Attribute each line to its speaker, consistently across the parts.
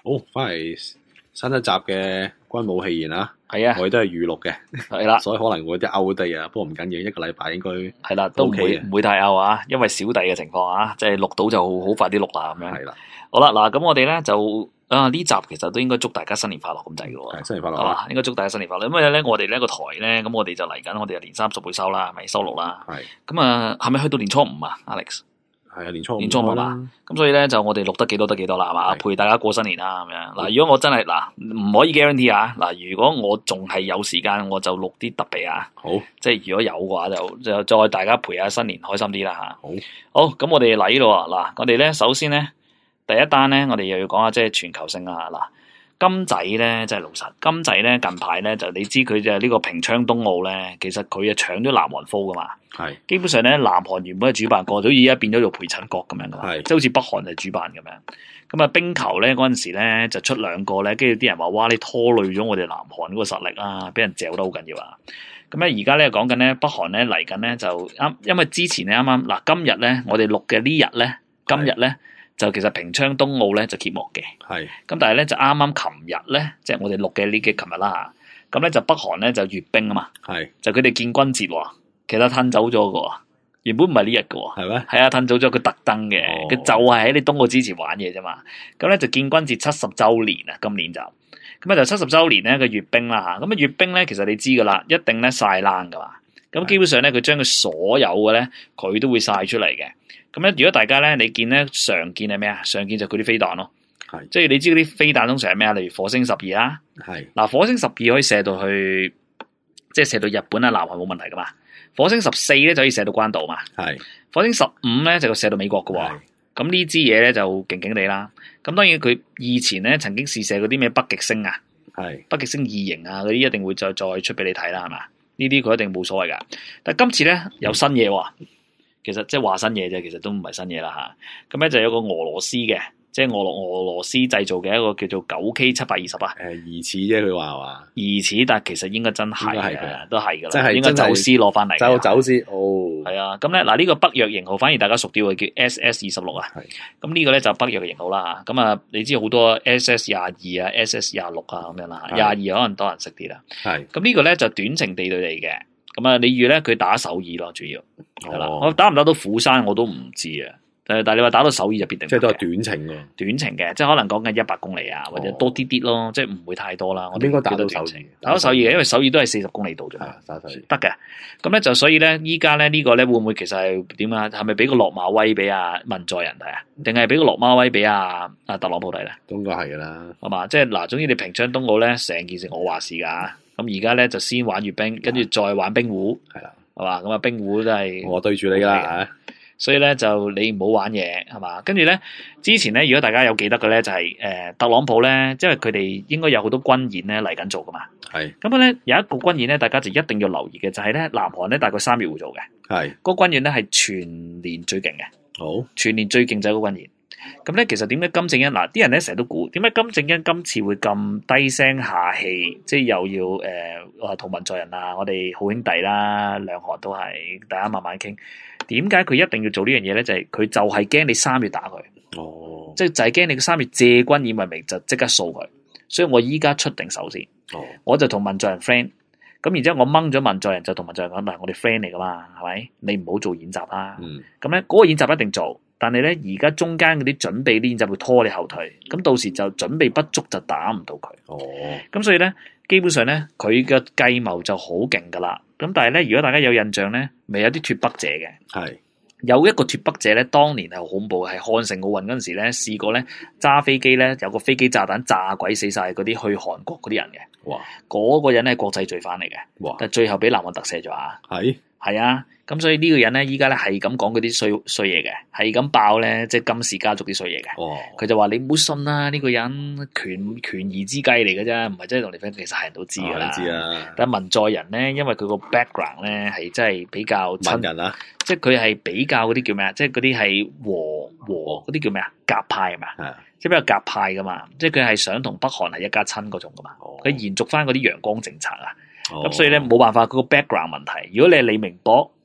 Speaker 1: 好，翻嚟新一集嘅軍武戲言啊，
Speaker 2: 係啊，
Speaker 1: 我哋都係預錄嘅，
Speaker 2: 係啦，
Speaker 1: 所以可能會有啲 out 啲啊，不過唔緊要，一個禮拜應該
Speaker 2: 係啦，都唔
Speaker 1: OK
Speaker 2: 會
Speaker 1: 嘅
Speaker 2: 唔會太 out 啊，因為小弟嘅情況啊，即係錄到就好快啲錄啦咁樣。
Speaker 1: 係啦，
Speaker 2: 好啦，嗱咁我哋咧就呢集其實都應該祝大家新年快樂咁滯嘅喎。
Speaker 1: 係新年快樂
Speaker 2: 係嘛，應該祝大家新年快樂。因為咧我哋呢個台咧，咁我哋就嚟緊，我哋就年30會收啦，係咪收錄啦？
Speaker 1: 係
Speaker 2: 咁啊，係咪去到年初五啊，Alex？
Speaker 1: 係啊，年初
Speaker 2: 年初五嘛，咁所以咧就我哋錄得幾多得幾多啦，係嘛，陪大家過新年啦咁樣。嗱，如果我真係唔可以 guarantee 啊，嗱，如果我仲係有時間，我就錄啲特備啊。
Speaker 1: 好，
Speaker 2: 即係如果有嘅話，就再大家陪下新年，開心啲啦吓。
Speaker 1: 好，
Speaker 2: 咁我哋嚟咯。嗱，我哋咧首先咧第一單咧，我哋又要講下即係全球性啊。嗱，金仔咧真係老實，金仔咧近排咧就你知佢就呢個平昌冬奧咧，其實佢啊搶咗南韓科噶嘛。
Speaker 1: 係
Speaker 2: 基本上咧，南韓原本係主辦國，好似而家變咗做陪襯國咁樣噶嘛，
Speaker 1: 係
Speaker 2: 即係好似北韓係主辦咁樣。咁啊，冰球咧嗰陣時咧就出2個咧，跟住啲人話：哇！你拖累咗我哋南韓嗰個實力啊，俾人嚼得好緊要啊！咁咧而家咧講緊咧北韓咧嚟緊咧就啱，因為之前咧啱啱嗱今日咧我哋錄嘅呢日咧，今日咧就其實平昌冬奧咧就揭幕嘅。
Speaker 1: 係。
Speaker 2: 咁但係咧就啱啱琴日咧，即係我哋錄嘅呢幾琴日啦嚇。咁咧就北韓咧就閱兵啊嘛，
Speaker 1: 係
Speaker 2: 就佢哋建軍節喎。其實褪走咗嘅喎，原本唔係呢日嘅喎，
Speaker 1: 係咩？
Speaker 2: 係啊，褪走咗，佢特登嘅，佢就係喺你冬奧之前玩嘢啫嘛。咁咧就建軍節70週年啊，今年就咁啊就70週年咧嘅閱兵啦嚇。咁啊閱兵咧其實你知㗎啦，一定咧曬冷㗎嘛。咁基本上咧佢將佢所有嘅咧佢都會曬出嚟嘅。咁咧如果大家咧你見咧常見係咩啊？常見就佢啲飛彈咯，
Speaker 1: 係
Speaker 2: 即係你知嗰啲飛彈通常係咩啊？例如火星12啦，
Speaker 1: 係
Speaker 2: 嗱火星12可以射到去，即係射到日本啊、南韓冇問題㗎嘛。火星14咧就可以射到關島嘛，
Speaker 1: 係
Speaker 2: 火星15咧就射到美國嘅喎。咁呢支嘢咧就勁勁地啦。咁當然佢以前咧曾經試射嗰啲咩北極星啊、
Speaker 1: 係
Speaker 2: 北極星2型啊嗰啲一定會再出俾你睇啦，係嘛？呢啲佢一定冇所謂㗎。但係今次咧有新嘢喎，其實即係話新嘢啫，其實都唔係新嘢啦嚇。咁咧就有個俄羅斯嘅。即係俄羅斯製造嘅一個叫做9K720啊，
Speaker 1: 疑似啫，佢話係嘛？
Speaker 2: 疑似，但係其實應該真係嘅，都係㗎啦，
Speaker 1: 真係
Speaker 2: 應該走私攞翻嚟，
Speaker 1: 走私哦。
Speaker 2: 係啊，咁咧嗱呢個北約型號反而大家熟啲喎，叫 SS26啊。咁呢個咧就北約嘅型號啦。咁啊，你知好多 SS22啊、SS26啊咁樣啦，22可能多人識啲啦。
Speaker 1: 係。
Speaker 2: 咁呢個咧就短程地對嚟嘅。咁啊，你預咧佢打首爾咯，主要係啦。我打唔打到釜山我都唔知啊。但係你話打到首爾就必定，
Speaker 1: 即係都係短程喎。
Speaker 2: 短程嘅，即係可能講緊100公里啊，或者多啲啲咯，即係唔會太多啦。我
Speaker 1: 應該打到首爾，
Speaker 2: 打到首爾嘅，因為首爾都係40公里度啫嘛。
Speaker 1: 打首爾
Speaker 2: 得嘅。咁咧就所以咧，依家咧呢個咧會唔會其實係點啊？係咪俾個落馬威俾阿文在寅睇啊？定係俾個落馬威俾阿特朗普睇咧？
Speaker 1: 應該係㗎啦。
Speaker 2: 係嘛？即係嗱，總之你平昌冬奧咧，成件事我話事㗎。咁而家咧就先玩閱兵，跟住再玩冰壺，
Speaker 1: 係啦，
Speaker 2: 係嘛？咁啊冰壺都係
Speaker 1: 我對住你㗎啦。
Speaker 2: 所以咧就你唔好玩嘢係嘛，跟住咧之前咧，如果大家有記得嘅咧，就係特朗普咧，因為佢哋應該有好多軍演咧嚟緊做噶嘛。係咁咧有一個軍演咧，大家就一定要留意嘅，就係咧南韓咧大概3月會做嘅。係嗰個軍演咧係全年最勁嘅。好，全年最勁就係個軍演。咁咧其實點解金正恩嗱啲人咧成日都估點解金正恩今次會咁低聲下氣，即係又要同文在寅啊，我哋好兄弟啦，兩韓都係大家慢慢傾。點解佢一定要做呢樣嘢咧？就係佢就係驚你3月打佢，即係就係驚你3月借軍演為名就即刻掃佢，所以我依家出定手先，我就同文在寅 friend，咁然之後我掹咗文在寅就同文在寅講，嗱我哋 friend 嚟噶嘛，係咪？你唔好做演習啦，咁咧嗰個演習一定做，但係咧而家中間嗰啲準備啲演習會拖你後腿，咁到時就準備不足就打唔到佢，咁所以咧基本上咧佢嘅計謀就好勁噶啦。咁但係咧，如果大家有印象咧，咪有啲脫北者嘅，係有一個脫北者咧，當年係好恐怖，係漢城奧運嗰陣時咧，試過咧揸飛機咧，有個飛機炸彈炸鬼死晒嗰啲去韓國嗰啲人嘅，哇！嗰個人係國際罪犯嚟嘅，哇！但係最後俾南韓特赦咗啊，係啊。咁所以呢個人咧，依家咧係咁講嗰啲衰嘢嘅，係咁爆咧，即係金氏家族啲衰嘢嘅。佢就話你唔好信啦，呢個人權宜之計嚟嘅啫，唔係真係同你 friend。其實係人都知㗎啦。知啊。但係文在寅咧，因為佢個 background 咧係真係比較親人啊，即係佢係比較嗰啲叫咩啊？即係嗰啲係和嗰啲叫咩啊？鴿派係咪啊？即係比較鴿派㗎嘛，即係佢係想同北韓係一家親嗰種㗎嘛。佢延續翻嗰啲陽光政策啊。咁所以咧冇辦法，嗰個 background 問題。如果你係李明博，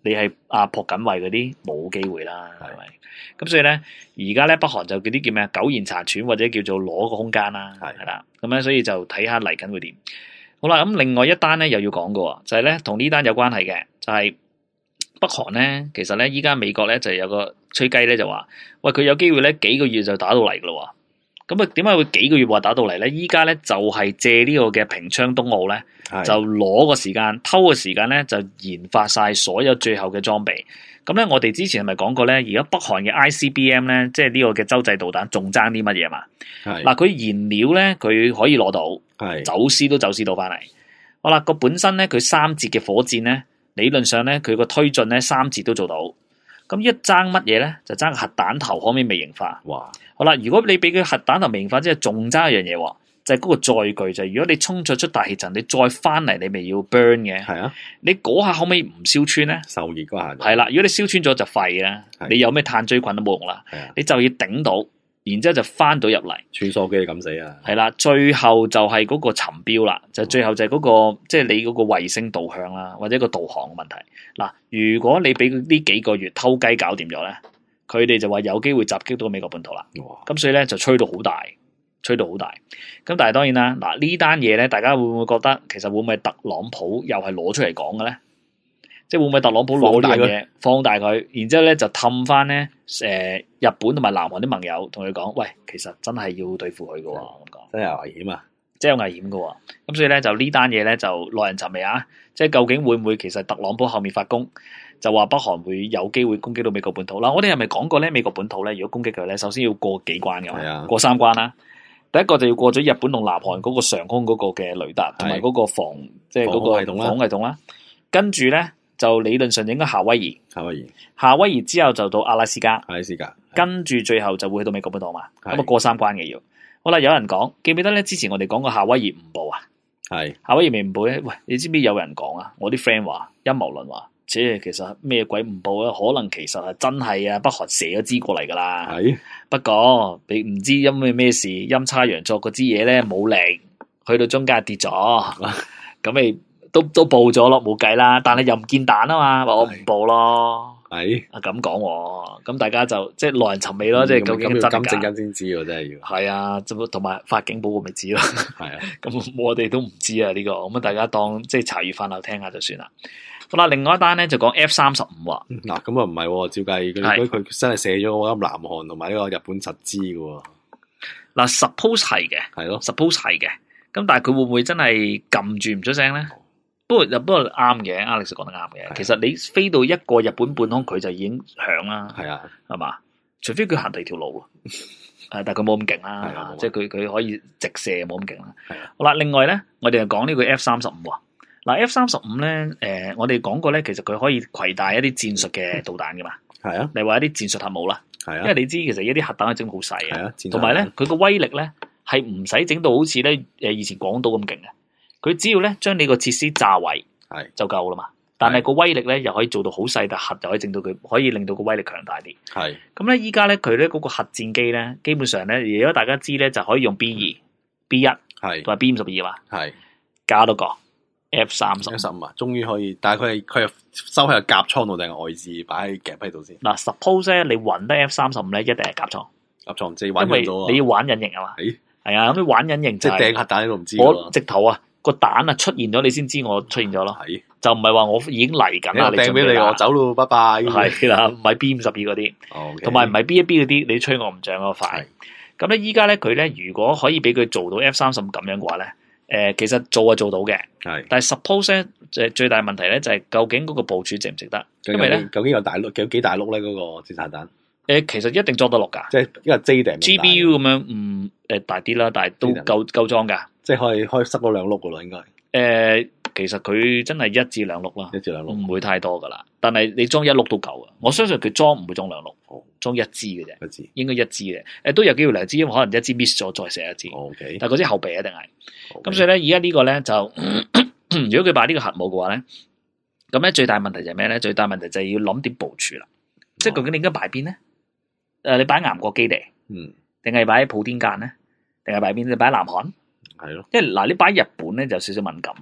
Speaker 2: 你係朴槿惠嗰啲冇機會啦，係咪？咁所以咧，而家咧北韓就叫啲叫咩啊？苟延殘喘或者叫做攞個空間啦，係啦。咁咧，所以就睇下嚟緊會點。好啦，咁另外一單咧又要講過，就係咧同呢單有關係嘅，就係北韓咧，其實咧依家美國咧就有個吹雞咧就話，喂，佢有機會咧幾個月就打到嚟噶咯。咁啊，點解會幾個月話打到嚟咧？依家咧就係借呢個嘅平昌冬奧咧，就攞個時間，偷個時間咧，就研發晒所有最後嘅裝備。咁咧，我哋之前係咪講過咧？而家北韓嘅 ICBM 咧，即係呢個嘅洲際導彈，仲爭啲乜嘢嘛？嗱，佢燃料咧，佢可以攞到，走私都走私到翻嚟。好啦，個本身咧，佢3節嘅火箭咧，理論上咧，佢個推進咧3節都做到。咁一爭乜嘢咧？就爭核彈頭可唔可以微型化？哇！好啦，如果你俾佢核彈頭微型化，即係仲爭一樣嘢喎。就係嗰個載具，就係如果你衝咗出大氣層，你再翻嚟，你咪要 burn 嘅。係啊，你嗰下可唔可以唔燒穿咧？受熱嗰下係啦。如果你燒穿咗就廢啦，你有咩碳疽菌都冇用啦。你就要頂到，然之後就翻到入嚟。穿梭機咁死啊！係啦，最後就係嗰個尋標啦，就最後就係嗰個即係你嗰個衛星導向啦，或者個導航嘅問題。嗱，如果你俾呢幾個月偷雞搞掂咗咧，佢哋就話有機會襲擊到美國本土啦。咁所以咧就吹到好大。咁但係當然啦，嗱呢單嘢咧，大家會唔會覺得其實會唔會特朗普又係攞出嚟講嘅咧？即係會唔會特朗普攞呢樣嘢放大佢，然之後咧就氹翻咧日本同埋南韓啲盟友同佢講，喂，其實真係要對付佢嘅喎，咁講真係有危險啊！真係有危險嘅喎。咁所以咧就呢單嘢咧就耐人尋味啊！即係究竟會唔會其實特朗普後面發功，就話北韓會有機會攻擊到美國本土嗱？我哋係咪講過咧？美國本土咧，如果攻擊佢咧，首先要過幾關嘅嘛？過3關啦。第一個就要過咗日本同南韓嗰個上空嗰個嘅雷達同埋嗰個即係嗰個防空系統啦。跟住咧就理論上應該夏威夷之後就到阿拉斯加，跟住最後就會去到美國本土嘛。咁啊過3關嘅要。好啦，有人講記唔記得咧？之前我哋講過夏威夷誤報啊，夏威夷未誤報咧。喂，你知唔知有人講啊？我啲 friend 話陰謀論話，即係其實咩鬼誤報咧？可能其實係真係啊，北韓射咗支過嚟噶啦。不過你唔知因為咩事，陰差陽錯嗰支嘢咧冇力，去到中間跌咗，咁咪都報咗咯，冇計啦。但係又唔見彈啊嘛，話我唔報咯。咁講，咁大家就即係耐人尋味咯，即係究竟真假？咁正先知喎，真係要。係啊，同埋發警報我咪知咯。咁我哋都唔知啊呢個，咁大家當即係茶餘飯後聽下就算啦。好啦，另外一單咧就講 F-35喎。嗱，咁啊唔係，照計佢真係射咗我諗南韓同埋呢個日本實支嘅喎。嗱，suppose 係嘅，係咯，suppose 係嘅。咁但係佢會唔會真係撳住唔出聲咧？不過啱嘅，Alex 講得啱嘅。其實你飛到一個日本半空，佢就已經響啦。係啊，係嘛？除非佢行第二條路，但係佢冇咁勁啦。即係佢可以直射冇咁勁啦。好啦，另外咧，我哋就講呢個 F-35喎。嗱 F-35咧，我哋講過咧，其實佢可以攜帶一啲戰術嘅導彈噶嘛。係啊，例如話一啲戰術核武啦。係啊，因為你知其實一啲核彈係整好細嘅，同埋咧佢個威力咧係唔使整到好似咧以前廣島咁勁嘅。佢只要咧將你個設施炸毀就夠啦嘛。但係個威力咧又可以做到好細，但核就可以整到佢可以令到個威力強大啲。係咁咧，依家咧佢咧嗰個核戰機咧，基本上咧，如果大家知咧，就可以用 B2、B1 同埋 B52嘛。係加多個。F-35 啊，終於可以，但係佢係收喺個甲倉度定係外置擺喺夾喺度先。嗱，suppose 咧，你揾得 F-35咧，一定係甲倉。甲倉即係玩咗，因為你要玩隱形啊嘛。係啊，咁你玩隱形即係掟核彈你都唔知。我直頭啊，個彈啊出現咗，你先知我出現咗咯。係，就唔係話我已經嚟緊啦。你掟俾你，我走咯，拜拜。係啦，唔係 B52嗰啲，同埋唔係 B1B 嗰啲，你吹我唔漲嗰塊。咁咧，依家咧佢咧，如果可以俾佢做到 F-35咁樣嘅話咧。其實做係做到嘅，但係 suppose 咧，最大問題咧就係究竟嗰個部署值唔值得？因為咧，究竟有幾大碌咧？嗰個戰彈彈？其實一定裝得落㗎，即係因為 J 定 GBU 咁樣，大啲啦，但係都夠裝㗎，即係可以塞多2碌㗎咯，應該。其實佢真係1至2碌啦，唔會太多㗎啦。但係你裝1碌都夠啊！我相信佢裝唔會裝2碌，裝1支嘅啫，應該1支嘅。都有機會2支，因為可能1支 miss 咗再射1支。但係嗰支後備一定係。咁所以咧，而家呢個咧就，如果佢擺呢個核武嘅話咧，咁咧最大問題就係咩咧？最大問題就係要諗點部署啦。即係究竟你應該擺邊咧？你擺岩國基地，定係擺喺普天間咧？定係擺邊？你擺喺南韓？係咯。因為嗱，你擺日本咧就有少少敏感啊。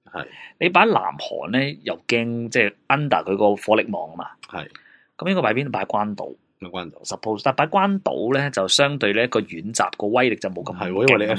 Speaker 1: 係
Speaker 2: 你擺南韓咧又驚即係 under 佢個火力網啊嘛。
Speaker 1: 係
Speaker 2: 咁應該擺邊度？擺關島。
Speaker 1: 關島
Speaker 2: suppose， 但擺關島咧就相對咧個遠襲個威力就冇咁
Speaker 1: 係喎，因為你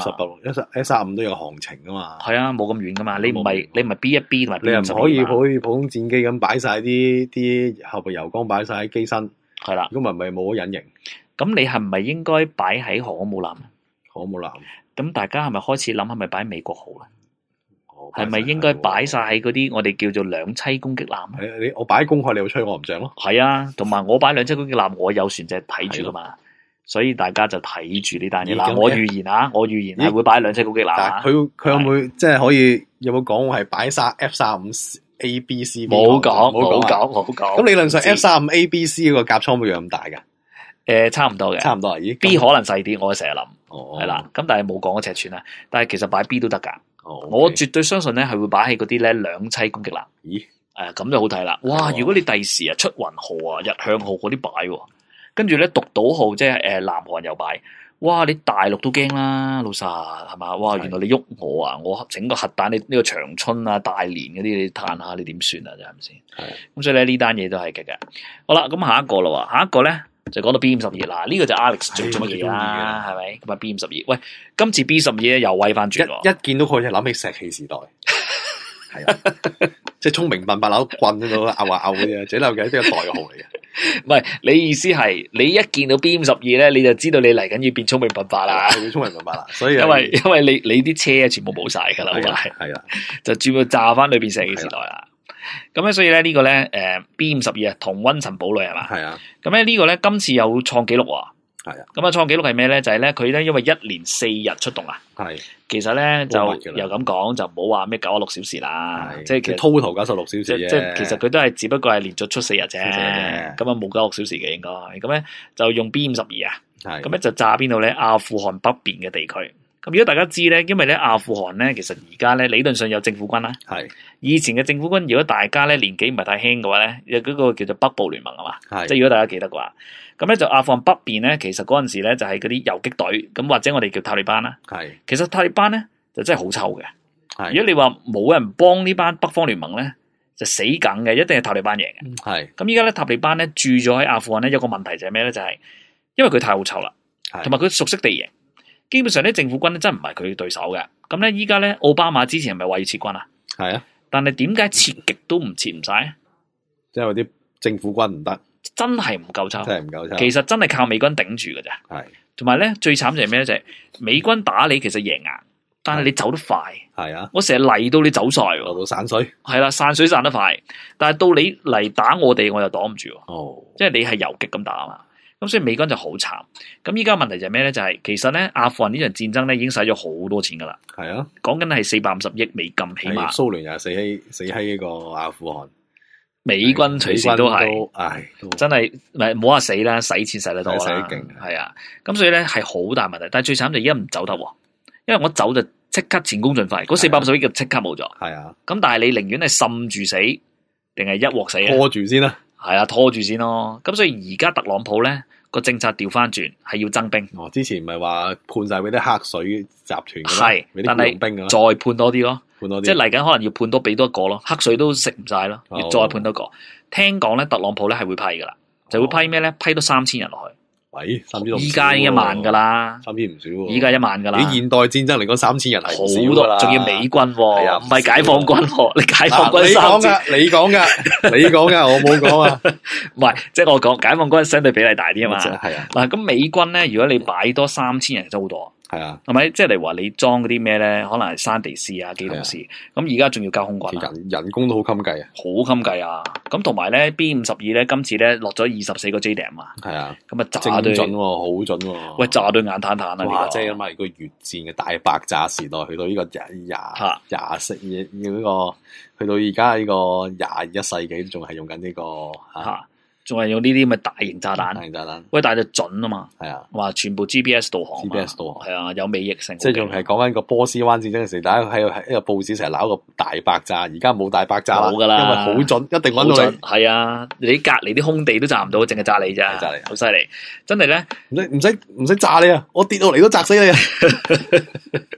Speaker 1: F-35都有航程噶嘛。
Speaker 2: 係啊，冇咁遠噶嘛。你唔係 B1B 同埋 B52，
Speaker 1: 你又唔可以好似普通戰機咁擺晒啲後備油缸擺晒喺機身。係啦，如果唔係冇咗隱形。
Speaker 2: 咁你係唔係應該擺喺航空母艦？
Speaker 1: 航空母艦。咁
Speaker 2: 大家係咪開始諗係咪擺美國號咧？係咪應該擺晒喺嗰啲我哋叫做兩棲攻擊艦？
Speaker 1: 我擺公海，你又吹我唔漲咯？
Speaker 2: 係啊，同埋我擺兩棲攻擊艦，我有船隻睇住噶嘛，所以大家就睇住呢單嘢。嗱，我預言係會擺兩棲攻擊艦啊。
Speaker 1: 佢有冇即係可以有冇講係擺晒 F-35 A、B、C？
Speaker 2: 冇講。
Speaker 1: 咁理論上 F-35 A、B、C 個甲倉會有咁大噶？
Speaker 2: 差唔多嘅。
Speaker 1: 差唔多啊
Speaker 2: ？B 可能細啲，我成日諗。係啦，咁但係冇講個尺寸啦。但係其實擺 B 都得噶。我絕對相信咧，係會擺喺嗰啲咧兩棲攻擊艦。
Speaker 1: 咦？
Speaker 2: 咁就好睇啦！哇！如果你第時啊出雲號啊、日向號嗰啲擺，跟住咧獨島號即係南韓又擺，哇！你大陸都驚啦，老實係嘛？哇！原來你喐我啊，我整個核彈，你呢個長春啊、大連嗰啲，你嘆下你點算啊？真係咪先？係。咁所以咧呢單嘢都係嘅。好啦，咁下一個啦，下一個咧。就講到 B52啦，呢個就 Alex 做乜嘢啦，係咪？咁啊 B52，喂，今次 B12咧又威翻轉喎，
Speaker 1: 一見到佢就諗起石器時代，係啊，即係聰明笨伯扭棍嗰度拗下拗嗰啲啊，整漏嘅都係代號嚟嘅。
Speaker 2: 唔係，你意思係你一見到 B52咧，你就知道你嚟緊要變聰明笨伯啦，
Speaker 1: 要聰明笨伯啦，所以
Speaker 2: 因為你啲車全部冇晒噶啦，
Speaker 1: 係啦，
Speaker 2: 就轉到炸翻裏邊石器時代啦。咁咧，所以咧呢個咧，B52啊，同溫層堡壘係嘛？係啊。咁咧呢個咧今次有創紀錄喎。係啊。咁啊創紀錄係咩咧？就係咧佢咧因為1連4日出動啊。係。其實咧就又咁講，就唔好話咩96小時啦。即係其實
Speaker 1: total 96小時啫。
Speaker 2: 即係其實佢都係只不過係連續出4日啫。咁啊冇96小時嘅應該。咁咧就用 B52啊。係。咁咧就炸邊度咧？阿富汗北邊嘅地區。咁如果大家知咧，因為咧阿富汗咧，其實而家咧理論上有政府軍啦。係。以前嘅政府軍，如果大家咧年紀唔係太輕嘅話咧，有嗰個叫做北部聯盟啊嘛。係。即係如果大家記得嘅話，咁咧就阿富汗北邊咧，其實嗰陣時咧就係嗰啲游擊隊，咁或者我哋叫塔利班啦。係。其實塔利班咧就真係好臭嘅。係。如果你話冇人幫呢班北方聯盟咧，就死梗嘅，一定係塔利班贏嘅。係。咁依家咧塔利班咧駐咗喺阿富汗咧，有個問題就係咩咧？就係因為佢太好臭啦，同埋佢熟悉地形。基本上咧，政府軍咧真唔係佢對手嘅。咁咧，依家咧，奧巴馬之前係咪話要撤軍啊？係啊。但係點解撤極都唔撤唔晒？
Speaker 1: 因為啲政府軍唔得，
Speaker 2: 真係唔夠抽。
Speaker 1: 真係唔夠抽。
Speaker 2: 其實真係靠美軍頂住嘅啫。係。同埋咧，最慘就係咩咧？就係美軍打你其實贏硬，但係你走得快。係啊。我成日嚟到你走晒，
Speaker 1: 落到散水。係
Speaker 2: 啦，散水散得快，但係到你嚟打我哋，我又擋唔住。哦。即係你係游擊咁打啊嘛。咁所以美軍就好慘。咁依家問題就係咩咧？就係其實咧，阿富汗呢場戰爭咧已經使咗好多錢噶啦。係啊，講緊係450億美金起碼。蘇聯又死喺呢個阿富汗，美軍隨時都係，真係唔好話死啦，使錢使得多啦。使得勁。係啊，咁所以咧係好大問題。但係最慘就而家唔走得，因為我走就即刻前功盡廢，嗰450億就即刻冇咗。係啊。咁但係你寧願係滲住死，定係一鑊死啊？拖住先啦。係啊，拖住先咯。咁所以而家特朗普咧個政策調翻轉，係要增兵。哦，之前唔係話判晒俾啲黑水集團嘅，係，但係再判多啲咯，判多啲，即係嚟緊可能要判多俾多一個咯。黑水都食唔晒咯，要再判多個。聽講咧，特朗普咧係會批噶啦，就會批咩咧？批多3000人落去。喂，3000，依家已經1萬噶啦，3000唔少喎。依家1萬噶啦。以現代戰爭嚟講，3000人係好多啦，仲要美軍，唔係解放軍。你解放軍你講噶，我冇講啊。唔係，即係我講解放軍相對比例大啲啊嘛。係啊。嗱，咁美軍咧，如果你擺多3000人，就好多。係啊，係咪？即係例如話你裝嗰啲咩咧？可能係山地師啊、機動師，咁而家仲要交空軍啊，人工都好襟計啊，好襟計啊！咁同埋咧 B52咧，今次咧落咗24個 JDAM 啊，係啊，咁啊炸對準，好準喎！喂，炸對眼攤攤啊！哇，即係咁啊，個越戰嘅大爆炸時代，去到呢個廿世呢個，去到而家呢個21世紀，仲係用緊呢個吓。仲係用呢啲咁嘅大型炸彈，大型炸彈，喂，但係就準啊嘛，係啊，話全部 GPS 導航係啊，有尾翼性，即係仲係講緊個波斯灣戰爭嘅時候，大家喺一個報紙成日鬧個大爆炸，而家冇大爆炸冇噶啦，因為好準，一定揾到你，係啊，你隔籬啲空地都炸唔到，淨係炸你咋，炸你，好犀利，真係咧，唔使炸你啊，我跌落嚟都砸死你啊，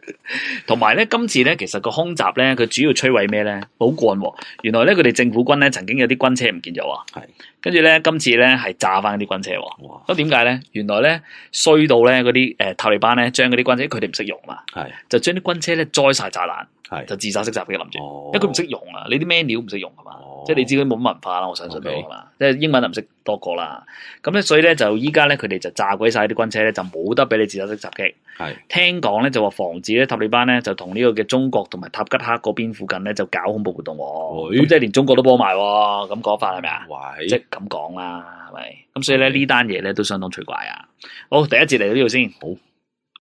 Speaker 2: 同埋咧，今次咧，其實個空襲咧，佢主要摧毀咩咧？好幹喎！原來咧，佢哋政府軍咧曾經有啲軍車唔見咗喎。係。跟住咧，今次咧係炸翻啲軍車喎。哇！咁點解咧？原來咧衰到咧嗰啲塔利班咧將嗰啲軍車，佢哋唔識用嘛。係。就將啲軍車咧栽晒炸爛。係。就自殺式襲擊諗住。哦。因為佢唔識用啊，你啲 menu 唔識用係嘛？即係你知佢冇乜文化啦，我相信都係嘛。即係英文又唔識多個啦。咁咧，所以咧就依家咧佢哋就炸鬼晒啲軍車咧，就冇得俾你自殺式襲擊。係。聽講咧就話防止咧塔利班咧就同呢個嘅中國同埋塔吉克嗰邊附近咧就搞恐怖活動。咁即係連中國都幫埋，咁講法係咪啊？即係咁講啦，係咪？咁所以咧呢單嘢咧都相當趣怪啊。好，第一節嚟到呢度先。好。